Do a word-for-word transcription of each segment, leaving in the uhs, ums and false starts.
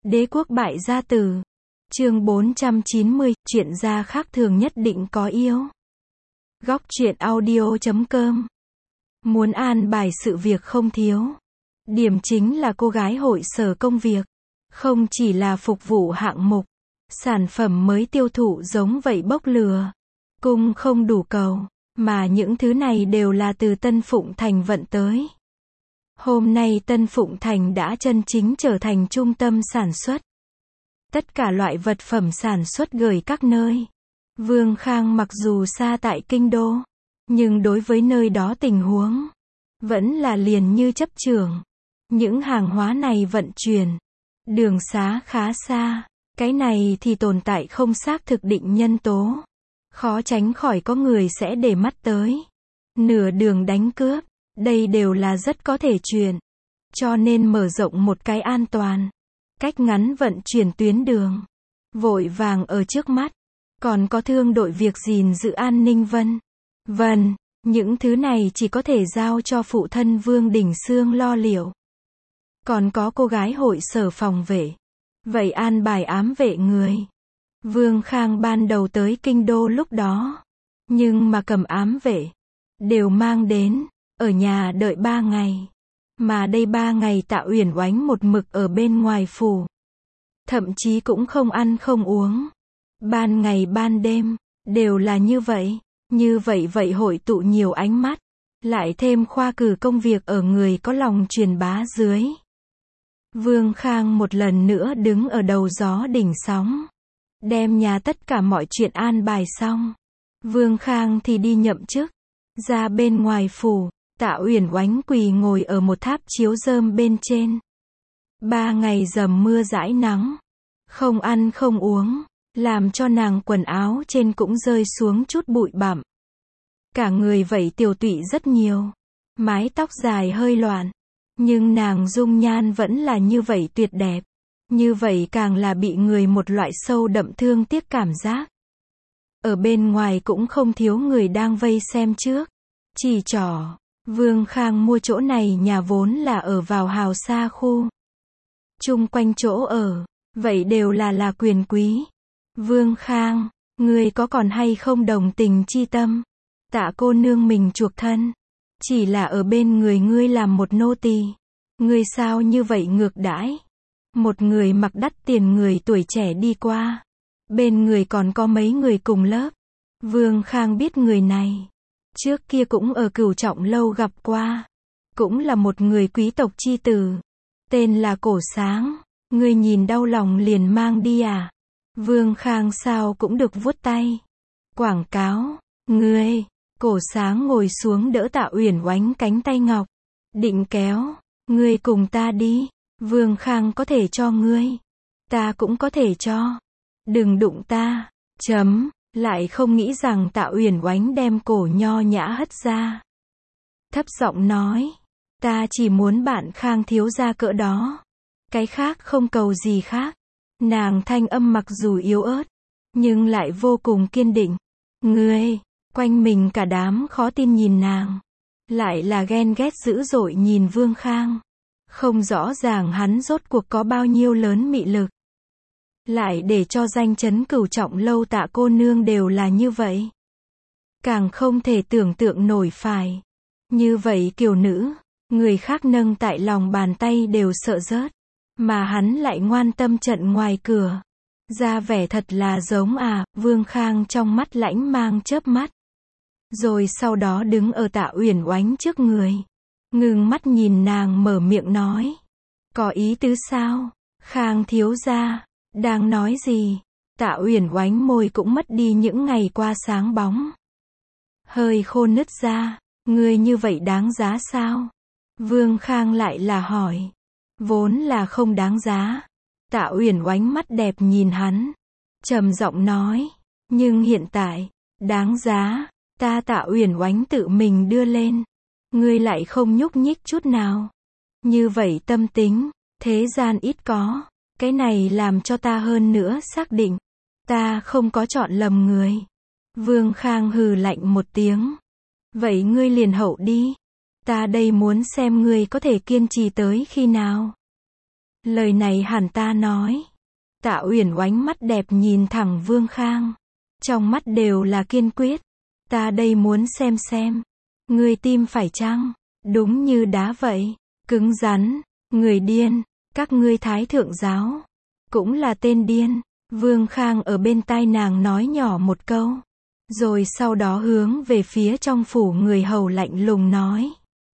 Đế quốc bại gia tử. Chương bốn trăm chín mươi, chuyện gia khác thường nhất định có yêu. Góc truyện audio chấm com. Muốn an bài sự việc không thiếu. Điểm chính là cô gái hội sở công việc. Không chỉ là phục vụ hạng mục. Sản phẩm mới tiêu thụ giống vậy bốc lừa. Cung không đủ cầu. Mà những thứ này đều là từ Tân Phụng Thành vận tới. Hôm nay Tân Phụng Thành đã chân chính trở thành trung tâm sản xuất. Tất cả loại vật phẩm sản xuất gửi các nơi. Vương Khang mặc dù xa tại kinh đô, nhưng đối với nơi đó tình huống vẫn là liền như chấp chưởng. Những hàng hóa này vận chuyển, đường xá khá xa, cái này thì tồn tại không xác thực định nhân tố. Khó tránh khỏi có người sẽ để mắt tới. Nửa đường đánh cướp, đây đều là rất có thể chuyện. Cho nên mở rộng một cái an toàn. Cách ngắn vận chuyển tuyến đường. Vội vàng ở trước mắt. Còn có thương đội việc gìn giữ an ninh vân. Vân, những thứ này chỉ có thể giao cho phụ thân Vương Đình Xương lo liệu. Còn có cô gái hội sở phòng vệ. Vậy an bài ám vệ người. Vương Khang ban đầu tới kinh đô lúc đó. Nhưng mà cầm ám vệ. Đều mang đến. Ở nhà đợi ba ngày. Mà đây ba ngày Tạ Uyển Oánh một mực ở bên ngoài phủ. Thậm chí cũng không ăn không uống. Ban ngày ban đêm. Đều là như vậy. Như vậy vậy hội tụ nhiều ánh mắt. Lại thêm khoa cử công việc ở người có lòng truyền bá dưới. Vương Khang một lần nữa đứng ở đầu gió đỉnh sóng. Đem nhà tất cả mọi chuyện an bài xong. Vương Khang thì đi nhậm chức. Ra bên ngoài phủ. Tạ Uyển Oánh quỳ ngồi ở một tháp chiếu rơm bên trên. Ba ngày dầm mưa dãi nắng. Không ăn không uống. Làm cho nàng quần áo trên cũng rơi xuống chút bụi bặm. Cả người vậy tiều tụy rất nhiều. Mái tóc dài hơi loạn. Nhưng nàng dung nhan vẫn là như vậy tuyệt đẹp. Như vậy càng là bị người một loại sâu đậm thương tiếc cảm giác. Ở bên ngoài cũng không thiếu người đang vây xem trước. Chỉ trỏ. Vương Khang mua chỗ này nhà vốn là ở vào hào xa khu. Chung quanh chỗ ở, vậy đều là là quyền quý. Vương Khang, ngươi có còn hay không đồng tình chi tâm? Tạ cô nương mình chuộc thân. Chỉ là ở bên người ngươi làm một nô tỳ. Ngươi sao như vậy ngược đãi? Một người mặc đắt tiền người tuổi trẻ đi qua. Bên người còn có mấy người cùng lớp. Vương Khang biết người này. Trước kia cũng ở Cửu Trọng lâu gặp qua. Cũng là một người quý tộc chi tử. Tên là Cổ Sáng. Ngươi nhìn đau lòng liền mang đi à? Vương Khang sao cũng được vuốt tay. Quảng cáo. Ngươi. Cổ Sáng ngồi xuống đỡ Tạ Uyển Oánh cánh tay ngọc. Định kéo. Ngươi cùng ta đi. Vương Khang có thể cho ngươi. Ta cũng có thể cho. Đừng đụng ta. Chấm. Lại không nghĩ rằng Tạ Uyển Oánh đem cổ nho nhã hất ra. Thấp giọng nói. Ta chỉ muốn bạn Khang thiếu gia cỡ đó. Cái khác không cầu gì khác. Nàng thanh âm mặc dù yếu ớt. Nhưng lại vô cùng kiên định. Ngươi. Quanh mình cả đám khó tin nhìn nàng. Lại là ghen ghét dữ dội nhìn Vương Khang. Không rõ ràng hắn rốt cuộc có bao nhiêu lớn mị lực. Lại để cho danh chấn Cửu Trọng lâu Tạ cô nương đều là như vậy. Càng không thể tưởng tượng nổi phải. Như vậy kiều nữ, người khác nâng tại lòng bàn tay đều sợ rớt. Mà hắn lại ngoan tâm trận ngoài cửa. Ra vẻ thật là giống à, Vương Khang trong mắt lãnh mang chớp mắt. Rồi sau đó đứng ở Tạ Uyển Oánh trước người. Ngừng mắt nhìn nàng mở miệng nói. Có ý tứ sao? Khang thiếu gia. Đang nói gì? Tạ Uyển Oánh môi cũng mất đi những ngày qua sáng bóng. Hơi khô nứt ra. Ngươi như vậy đáng giá sao? Vương Khang lại là hỏi. Vốn là không đáng giá. Tạ Uyển Oánh mắt đẹp nhìn hắn. Trầm giọng nói. Nhưng hiện tại, đáng giá. Ta Tạ Uyển Oánh tự mình đưa lên. Ngươi lại không nhúc nhích chút nào. Như vậy tâm tính, thế gian ít có. Cái này làm cho ta hơn nữa xác định. Ta không có chọn lầm người. Vương Khang hừ lạnh một tiếng. Vậy ngươi liền hậu đi. Ta đây muốn xem ngươi có thể kiên trì tới khi nào. Lời này hẳn ta nói. Tạ Uyển oánh mắt đẹp nhìn thẳng Vương Khang. Trong mắt đều là kiên quyết. Ta đây muốn xem xem. Ngươi tim phải chăng? Đúng như đá vậy. Cứng rắn. Người điên. Các ngươi Thái thượng giáo. Cũng là tên điên. Vương Khang ở bên tai nàng nói nhỏ một câu. Rồi sau đó hướng về phía trong phủ người hầu lạnh lùng nói.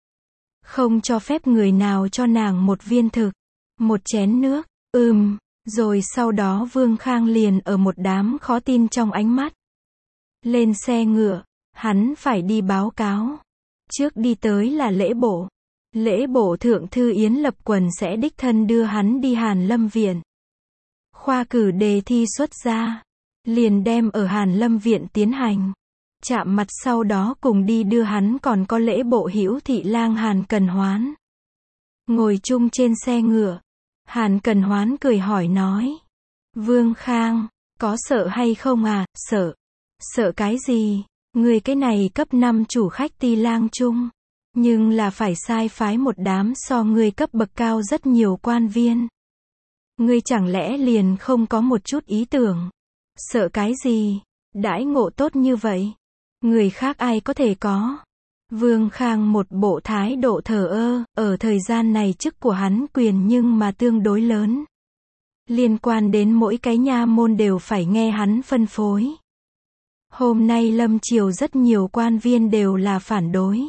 Không cho phép người nào cho nàng một viên thực. Một chén nước. Ừm. Rồi sau đó Vương Khang liền ở một đám khó tin trong ánh mắt. Lên xe ngựa. Hắn phải đi báo cáo. Trước đi tới là lễ bộ. Lễ bộ thượng thư Yến Lập Quần sẽ đích thân đưa hắn đi Hàn Lâm Viện. Khoa cử đề thi xuất ra. Liền đem ở Hàn Lâm Viện tiến hành. Chạm mặt sau đó cùng đi đưa hắn còn có lễ bộ hữu thị lang Hàn Cần Hoán. Ngồi chung trên xe ngựa. Hàn Cần Hoán cười hỏi nói. Vương Khang, có sợ hay không à? Sợ. Sợ cái gì? Người cái này cấp năm chủ khách ti lang chung. Nhưng là phải sai phái một đám so người cấp bậc cao rất nhiều quan viên. Ngươi chẳng lẽ liền không có một chút ý tưởng? Sợ cái gì? Đãi ngộ tốt như vậy. Người khác ai có thể có? Vương Khang một bộ thái độ thờ ơ, ở thời gian này chức của hắn quyền nhưng mà tương đối lớn. Liên quan đến mỗi cái nha môn đều phải nghe hắn phân phối. Hôm nay Lâm Triều rất nhiều quan viên đều là phản đối.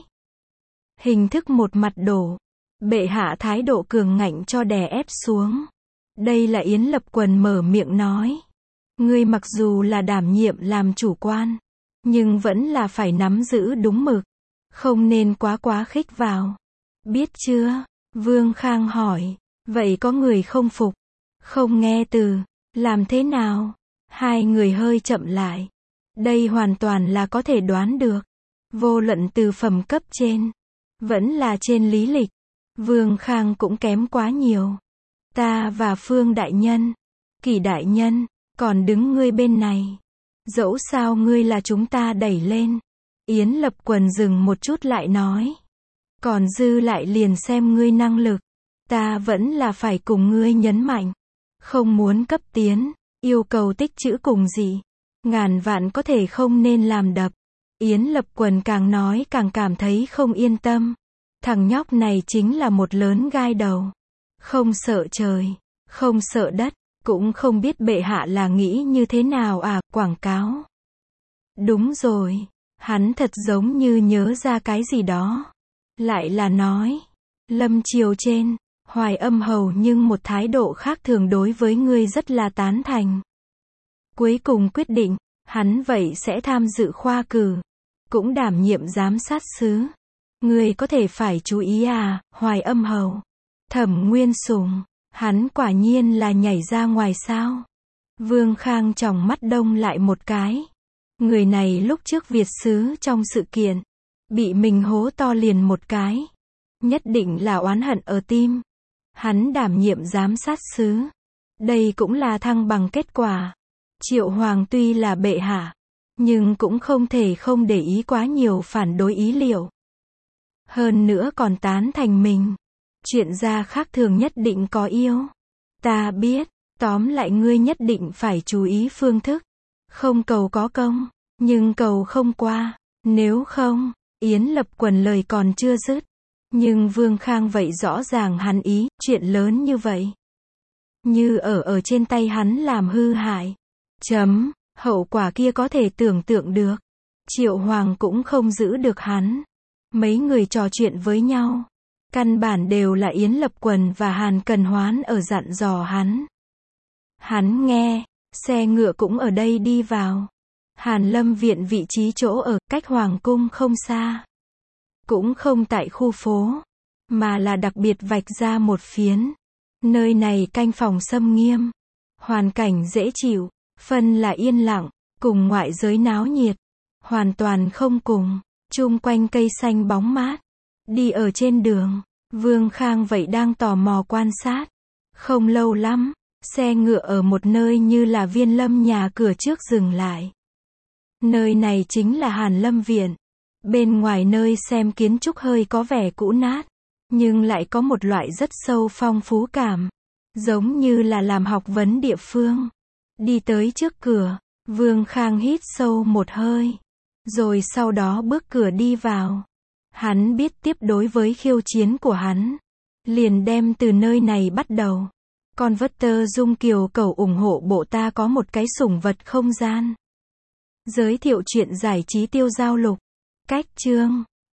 Hình thức một mặt đổ. Bệ hạ thái độ cường ngạnh cho đè ép xuống. Đây là Yến Lập Quần mở miệng nói. Ngươi mặc dù là đảm nhiệm làm chủ quan, nhưng vẫn là phải nắm giữ đúng mực. Không nên quá quá khích vào. Biết chưa? Vương Khang hỏi. Vậy có người không phục? Không nghe từ. Làm thế nào? Hai người hơi chậm lại. Đây hoàn toàn là có thể đoán được. Vô luận từ phẩm cấp trên. Vẫn là trên lý lịch. Vương Khang cũng kém quá nhiều. Ta và Phương đại nhân. Kỷ đại nhân. Còn đứng ngươi bên này. Dẫu sao ngươi là chúng ta đẩy lên. Yến Lập Quần dừng một chút lại nói. Còn dư lại liền xem ngươi năng lực. Ta vẫn là phải cùng ngươi nhấn mạnh. Không muốn cấp tiến. Yêu cầu tích trữ cùng gì. Ngàn vạn có thể không nên làm đập. Yến Lập Quần càng nói càng cảm thấy không yên tâm. Thằng nhóc này chính là một lớn gai đầu. Không sợ trời. Không sợ đất. Cũng không biết bệ hạ là nghĩ như thế nào à, quảng cáo. Đúng rồi. Hắn thật giống như nhớ ra cái gì đó. Lại là nói. Lâm Triều trên. Hoài Âm hầu nhưng một thái độ khác thường đối với ngươi rất là tán thành. Cuối cùng quyết định. Hắn vậy sẽ tham dự khoa cử. Cũng đảm nhiệm giám sát sứ. Ngươi có thể phải chú ý à, Hoài Âm hầu. Thẩm Nguyên Sùng. Hắn quả nhiên là nhảy ra ngoài sao. Vương Khang tròng mắt đông lại một cái. Người này lúc trước Việt sứ trong sự kiện. Bị mình hố to liền một cái. Nhất định là oán hận ở tim. Hắn đảm nhiệm giám sát sứ. Đây cũng là thăng bằng kết quả. Triệu Hoàng tuy là bệ hạ. Nhưng cũng không thể không để ý quá nhiều phản đối ý liệu. Hơn nữa còn tán thành mình. Chuyện gia khác thường nhất định có yêu. Ta biết. Tóm lại ngươi nhất định phải chú ý phương thức. Không cầu có công. Nhưng cầu không qua. Nếu không. Yến Lập Quần lời còn chưa dứt. Nhưng Vương Khang vậy rõ ràng hắn ý. Chuyện lớn như vậy. Như ở ở trên tay hắn làm hư hại. Chấm. Hậu quả kia có thể tưởng tượng được. Triệu Hoàng cũng không giữ được hắn. Mấy người trò chuyện với nhau. Căn bản đều là Yến Lập Quần và Hàn Cần Hoán ở dặn dò hắn. Hắn nghe. Xe ngựa cũng ở đây đi vào. Hàn Lâm Viện vị trí chỗ ở cách Hoàng cung không xa. Cũng không tại khu phố. Mà là đặc biệt vạch ra một phiến. Nơi này canh phòng xâm nghiêm. Hoàn cảnh dễ chịu. Phân là yên lặng. Cùng ngoại giới náo nhiệt. Hoàn toàn không cùng. Chung quanh cây xanh bóng mát. Đi ở trên đường. Vương Khang vậy đang tò mò quan sát. Không lâu lắm. Xe ngựa ở một nơi như là Viên Lâm nhà cửa trước dừng lại. Nơi này chính là Hàn Lâm Viện. Bên ngoài nơi xem kiến trúc hơi có vẻ cũ nát. Nhưng lại có một loại rất sâu phong phú cảm. Giống như là làm học vấn địa phương. Đi tới trước cửa, Vương Khang hít sâu một hơi. Rồi sau đó bước cửa đi vào. Hắn biết tiếp đối với khiêu chiến của hắn. Liền đem từ nơi này bắt đầu. Converter Dung Kiều cầu ủng hộ bộ ta có một cái sủng vật không gian. Giới thiệu chuyện giải trí tiêu giao lục. Cách chương